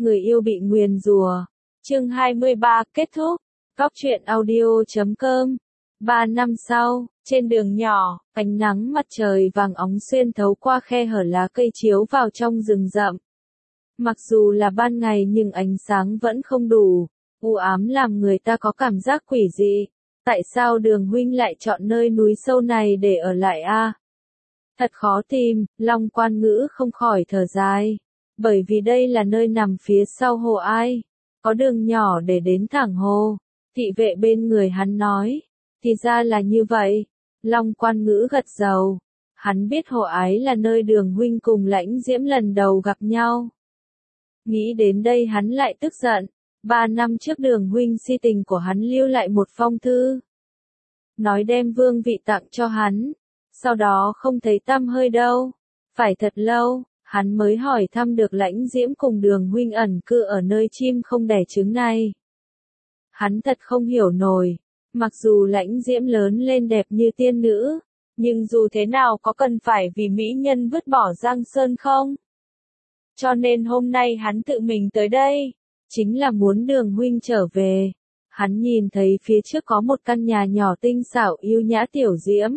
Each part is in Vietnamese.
người yêu bị nguyền rủa. Chương 23 kết thúc. Cóc truyện audio.com. 3 năm sau, trên đường nhỏ, ánh nắng mặt trời vàng óng xuyên thấu qua khe hở lá cây chiếu vào trong rừng rậm. Mặc dù là ban ngày nhưng ánh sáng vẫn không đủ, u ám làm người ta có cảm giác quỷ dị. Tại sao Đường huynh lại chọn nơi núi sâu này để ở lại a? Thật khó tìm, Long Quan Ngữ không khỏi thở dài. Bởi vì đây là nơi nằm phía sau hồ Ai, có đường nhỏ để đến thẳng hồ. Thị vệ bên người hắn nói, thì ra là như vậy. Long Quan Ngữ gật đầu. Hắn biết hồ Ái là nơi Đường huynh cùng Lãnh Diễm lần đầu gặp nhau. Nghĩ đến đây hắn lại tức giận. 3 năm trước Đường huynh si tình của hắn lưu lại một phong thư, nói đem vương vị tặng cho hắn. Sau đó không thấy tăm hơi đâu. Phải thật lâu, hắn mới hỏi thăm được Lãnh Diễm cùng Đường huynh ẩn cư ở nơi chim không đẻ trứng này. Hắn thật không hiểu nổi. Mặc dù Lãnh Diễm lớn lên đẹp như tiên nữ, nhưng dù thế nào có cần phải vì mỹ nhân vứt bỏ Giang Sơn không? Cho nên hôm nay hắn tự mình tới đây, chính là muốn Đường huynh trở về. Hắn nhìn thấy phía trước có một căn nhà nhỏ tinh xảo yêu nhã tiểu diễm.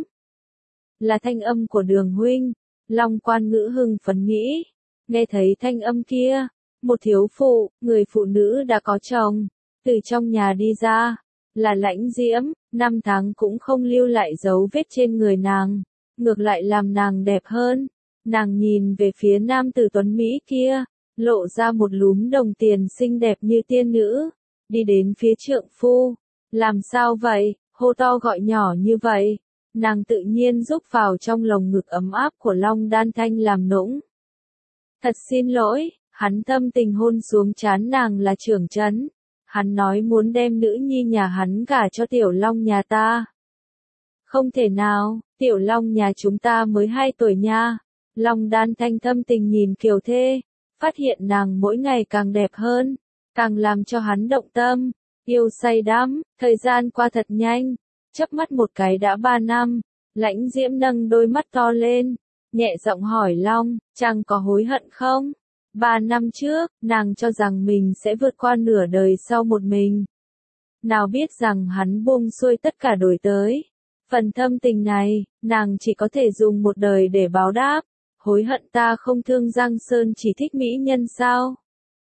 Là thanh âm của Đường huynh. Long Quan Ngữ hưng phấn nghĩ. Nghe thấy thanh âm kia, một thiếu phụ, người phụ nữ đã có chồng, từ trong nhà đi ra. Là Lãnh Diễm, 5 tháng cũng không lưu lại dấu vết trên người nàng, ngược lại làm nàng đẹp hơn. Nàng nhìn về phía nam tử tuấn Mỹ kia, lộ ra một lúm đồng tiền xinh đẹp như tiên nữ, đi đến phía trượng phu. Làm sao vậy, hô to gọi nhỏ như vậy? Nàng tự nhiên rúc vào trong lồng ngực ấm áp của Long Đan Thanh làm nũng. Thật xin lỗi, hắn thâm tình hôn xuống trán nàng là trưởng trấn. Hắn nói muốn đem nữ nhi nhà hắn gả cho Tiểu Long nhà ta. Không thể nào, Tiểu Long nhà chúng ta mới 2 tuổi nha. Long Đan Thanh thâm tình nhìn Kiều Thê, phát hiện nàng mỗi ngày càng đẹp hơn, càng làm cho hắn động tâm, yêu say đắm. Thời gian qua thật nhanh, chớp mắt một cái đã 3 năm. Lãnh Diễm nâng đôi mắt to lên, nhẹ giọng hỏi Long, chàng có hối hận không? 3 năm trước, nàng cho rằng mình sẽ vượt qua nửa đời sau một mình. Nào biết rằng hắn buông xuôi tất cả đổi tới. Phần thâm tình này, nàng chỉ có thể dùng một đời để báo đáp. Hối hận ta không thương Giang Sơn chỉ thích mỹ nhân sao?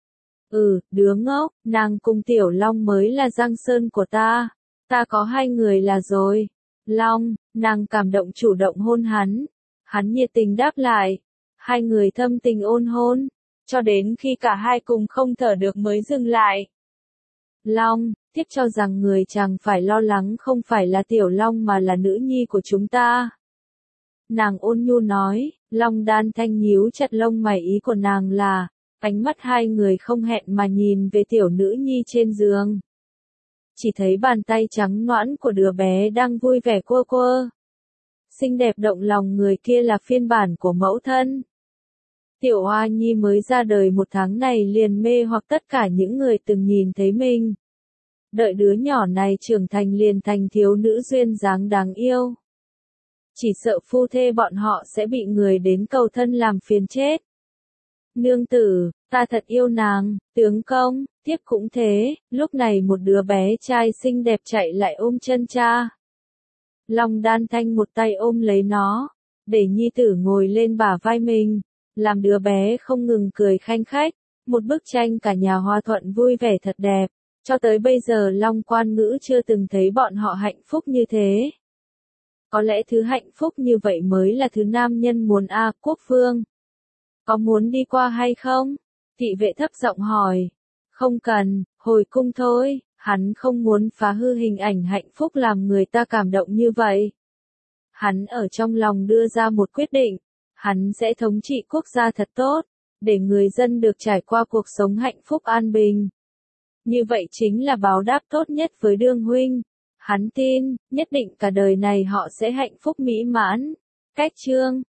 Đứa ngốc, nàng cùng Tiểu Long mới là Giang Sơn của ta. Ta có 2 người là rồi. Long, nàng cảm động chủ động hôn hắn. Hắn nhiệt tình đáp lại. 2 người thâm tình ôn hôn, cho đến khi cả hai cùng không thở được mới dừng lại. Long, tiếp cho rằng người chàng phải lo lắng không phải là Tiểu Long mà là nữ nhi của chúng ta. Nàng ôn nhu nói. Long Đan Thanh nhíu chặt lông mày, ý của nàng là, ánh mắt 2 người không hẹn mà nhìn về tiểu nữ nhi trên giường. Chỉ thấy bàn tay trắng nõn của đứa bé đang vui vẻ quơ quơ. Xinh đẹp động lòng người kia là phiên bản của mẫu thân. Tiểu Hoa Nhi mới ra đời 1 tháng này liền mê hoặc tất cả những người từng nhìn thấy mình. Đợi đứa nhỏ này trưởng thành liền thành thiếu nữ duyên dáng đáng yêu. Chỉ sợ phu thê bọn họ sẽ bị người đến cầu thân làm phiền chết. Nương tử, ta thật yêu nàng. Tướng công, tiếp cũng thế. Lúc này một đứa bé trai xinh đẹp chạy lại ôm chân cha. Long Đan Thanh một tay ôm lấy nó, để nhi tử ngồi lên bả vai mình, làm đứa bé không ngừng cười khanh khách. Một bức tranh cả nhà hòa thuận vui vẻ thật đẹp. Cho tới bây giờ Long Quan Ngữ chưa từng thấy bọn họ hạnh phúc như thế. Có lẽ thứ hạnh phúc như vậy mới là thứ nam nhân muốn a. Quốc Phương, có muốn đi qua hay không? Thị vệ thấp giọng hỏi. Không cần, hồi cung thôi. Hắn không muốn phá hư hình ảnh hạnh phúc làm người ta cảm động như vậy. Hắn ở trong lòng đưa ra một quyết định. Hắn sẽ thống trị quốc gia thật tốt, để người dân được trải qua cuộc sống hạnh phúc an bình. Như vậy chính là báo đáp tốt nhất với Đường huynh. Hắn tin, nhất định cả đời này họ sẽ hạnh phúc mỹ mãn. Cách chương